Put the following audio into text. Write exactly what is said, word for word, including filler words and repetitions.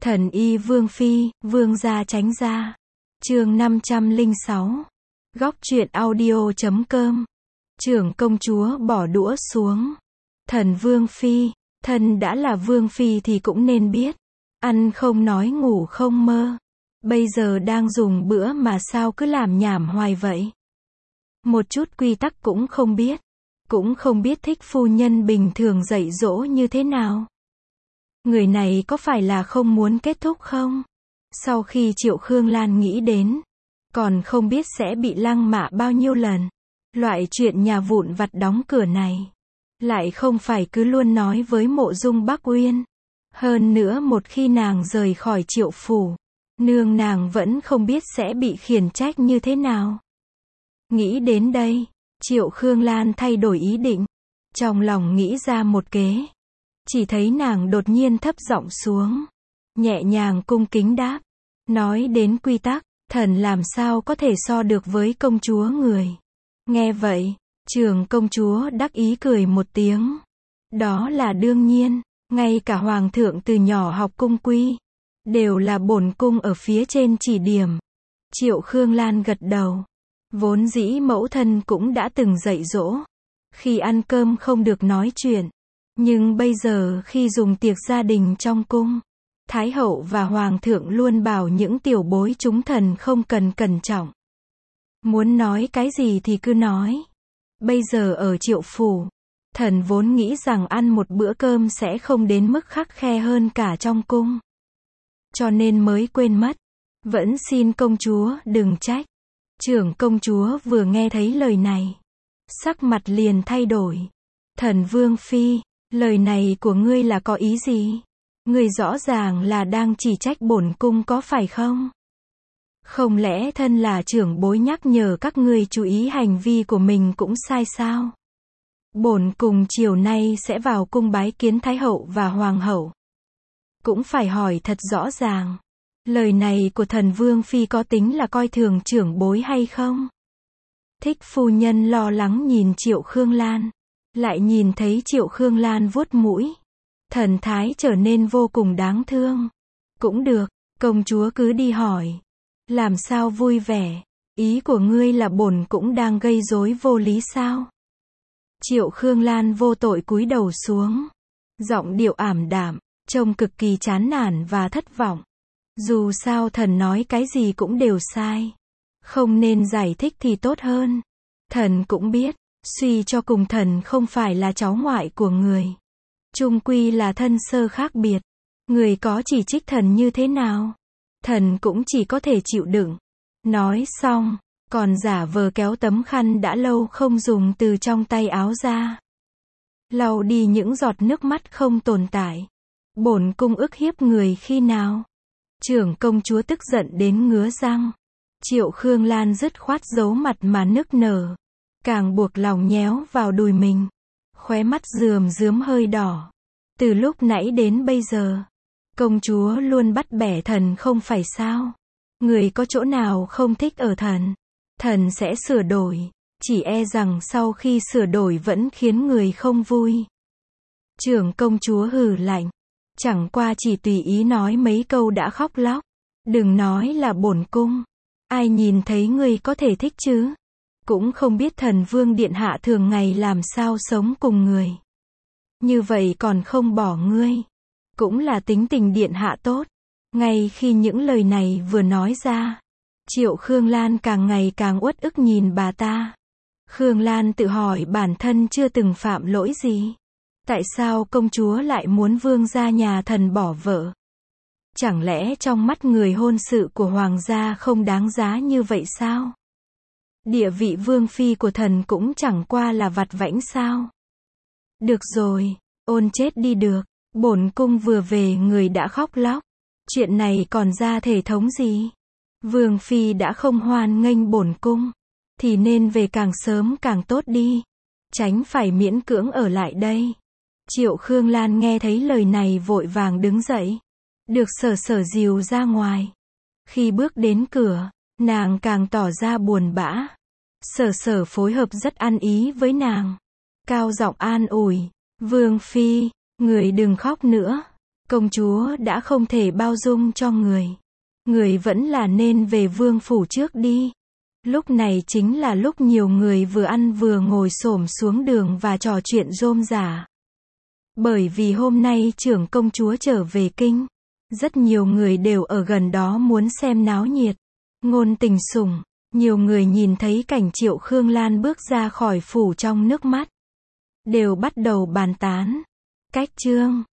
Thần y Vương Phi, Vương gia tránh ra. Chương năm trăm lẻ sáu. Góc truyện audio chấm com. Trưởng công chúa bỏ đũa xuống. Thần Vương Phi, thần đã là Vương Phi thì cũng nên biết. Ăn không nói ngủ không mơ. Bây giờ đang dùng bữa mà sao cứ làm nhảm hoài vậy. Một chút quy tắc cũng không biết. Cũng không biết thích phu nhân bình thường dạy dỗ như thế nào. Người này có phải là không muốn kết thúc không? Sau khi Triệu Khương Lan nghĩ đến, còn không biết sẽ bị lăng mạ bao nhiêu lần. Loại chuyện nhà vụn vặt đóng cửa này, lại không phải cứ luôn nói với Mộ Dung Bắc Uyên. Hơn nữa một khi nàng rời khỏi Triệu phủ, nương nàng vẫn không biết sẽ bị khiển trách như thế nào. Nghĩ đến đây, Triệu Khương Lan thay đổi ý định. Trong lòng nghĩ ra một kế. Chỉ thấy nàng đột nhiên thấp giọng xuống. Nhẹ nhàng cung kính đáp. Nói đến quy tắc, thần làm sao có thể so được với công chúa người. Nghe vậy, trưởng công chúa đắc ý cười một tiếng. Đó là đương nhiên, ngay cả hoàng thượng từ nhỏ học cung quy, đều là bổn cung ở phía trên chỉ điểm. Triệu Khương Lan gật đầu. Vốn dĩ mẫu thân cũng đã từng dạy dỗ. Khi ăn cơm không được nói chuyện. Nhưng bây giờ khi dùng tiệc gia đình trong cung, Thái hậu và Hoàng thượng luôn bảo những tiểu bối chúng thần không cần cẩn trọng. Muốn nói cái gì thì cứ nói. Bây giờ ở Triệu phủ, thần vốn nghĩ rằng ăn một bữa cơm sẽ không đến mức khắt khe hơn cả trong cung. Cho nên mới quên mất. Vẫn xin công chúa đừng trách. Trưởng công chúa vừa nghe thấy lời này, sắc mặt liền thay đổi. Thần Vương Phi, lời này của ngươi là có ý gì? Ngươi rõ ràng là đang chỉ trách bổn cung có phải không? Không lẽ thân là trưởng bối nhắc nhở các ngươi chú ý hành vi của mình cũng sai sao? Bổn cung chiều nay sẽ vào cung bái kiến Thái hậu và Hoàng hậu. Cũng phải hỏi thật rõ ràng. Lời này của thần Vương Phi có tính là coi thường trưởng bối hay không? Thích phu nhân lo lắng nhìn Triệu Khương Lan. Lại nhìn thấy Triệu Khương Lan vuốt mũi. Thần thái trở nên vô cùng đáng thương. Cũng được, công chúa cứ đi hỏi. Làm sao vui vẻ? Ý của ngươi là bổn cũng đang gây rối vô lý sao? Triệu Khương Lan vô tội cúi đầu xuống. Giọng điệu ảm đạm, trông cực kỳ chán nản và thất vọng. Dù sao thần nói cái gì cũng đều sai. Không nên giải thích thì tốt hơn. Thần cũng biết, suy cho cùng thần không phải là cháu ngoại của người. Chung quy là thân sơ khác biệt. Người có chỉ trích thần như thế nào? Thần cũng chỉ có thể chịu đựng. Nói xong, còn giả vờ kéo tấm khăn đã lâu không dùng từ trong tay áo ra. Lau đi những giọt nước mắt không tồn tại. Bổn cung ức hiếp người khi nào? Trưởng công chúa tức giận đến ngứa răng. Triệu Khương Lan dứt khoát giấu mặt mà nức nở. Càng buộc lòng nhéo vào đùi mình. Khóe mắt rườm rướm hơi đỏ. Từ lúc nãy đến bây giờ, công chúa luôn bắt bẻ thần không phải sao? Người có chỗ nào không thích ở thần? Thần sẽ sửa đổi. Chỉ e rằng sau khi sửa đổi vẫn khiến người không vui. Trưởng công chúa hừ lạnh. Chẳng qua chỉ tùy ý nói mấy câu đã khóc lóc. Đừng nói là bổn cung. Ai nhìn thấy ngươi có thể thích chứ? Cũng không biết thần vương điện hạ thường ngày làm sao sống cùng người. Như vậy còn không bỏ ngươi. Cũng là tính tình điện hạ tốt. Ngay khi những lời này vừa nói ra, Triệu Khương Lan càng ngày càng uất ức nhìn bà ta. Khương Lan tự hỏi bản thân chưa từng phạm lỗi gì. Tại sao công chúa lại muốn vương gia nhà thần bỏ vợ? Chẳng lẽ trong mắt người hôn sự của hoàng gia không đáng giá như vậy sao? Địa vị vương phi của thần cũng chẳng qua là vặt vãnh sao? Được rồi, ôn chết đi được. Bổn cung vừa về người đã khóc lóc. Chuyện này còn ra thể thống gì? Vương phi đã không hoan nghênh bổn cung, thì nên về càng sớm càng tốt đi. Tránh phải miễn cưỡng ở lại đây. Triệu Khương Lan nghe thấy lời này vội vàng đứng dậy. Được sở sở dìu ra ngoài. Khi bước đến cửa, nàng càng tỏ ra buồn bã. Sở sở phối hợp rất ăn ý với nàng. Cao giọng an ủi. Vương phi, người đừng khóc nữa. Công chúa đã không thể bao dung cho người. Người vẫn là nên về vương phủ trước đi. Lúc này chính là lúc nhiều người vừa ăn vừa ngồi xổm xuống đường và trò chuyện rôm rả. Bởi vì hôm nay trưởng công chúa trở về kinh. Rất nhiều người đều ở gần đó muốn xem náo nhiệt. Ngôn Tình Sủng, nhiều người nhìn thấy cảnh Triệu Khương Lan bước ra khỏi phủ trong nước mắt. Đều bắt đầu bàn tán. Cách chương